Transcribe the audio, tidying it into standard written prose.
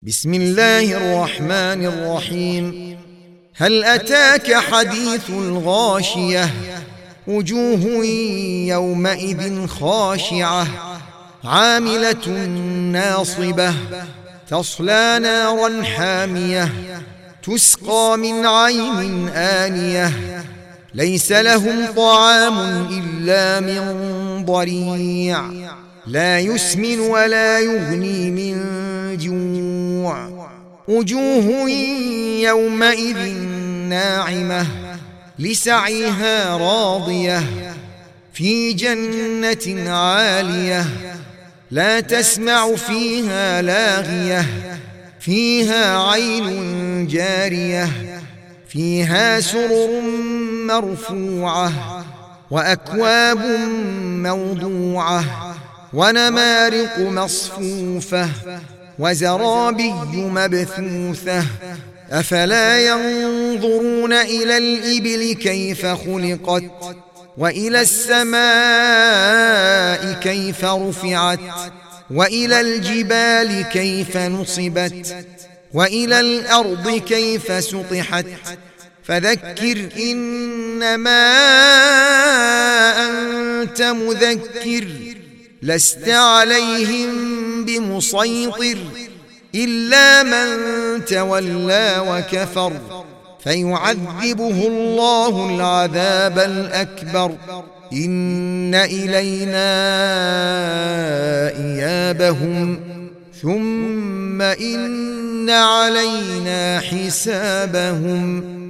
بسم الله الرحمن الرحيم. هل أتاك حديث الغاشية؟ وجوه يومئذ خاشعة عاملة ناصبة تصلى نارا حامية تسقى من عين آنية ليس لهم طعام إلا من ضريع لا يسمن ولا يغني من جوع. وجوه يومئذ ناعمة لسعيها راضية في جنة عالية لا تسمع فيها لاغية فيها عين جارية فيها سرر مرفوعة وأكواب موضوعة ونمارق مصفوفة وزرابي مبثوثة أفلا ينظرون إلى الإبل كيف خلقت وإلى السماء كيف رفعت وإلى الجبال كيف نصبت وإلى الأرض كيف سطحت فذكر إنما أنت مذكر لست عليهم بمسيطر إلا من تولى وكفر فيعذبه الله العذاب الأكبر إن إلينا إيابهم ثم إن علينا حسابهم.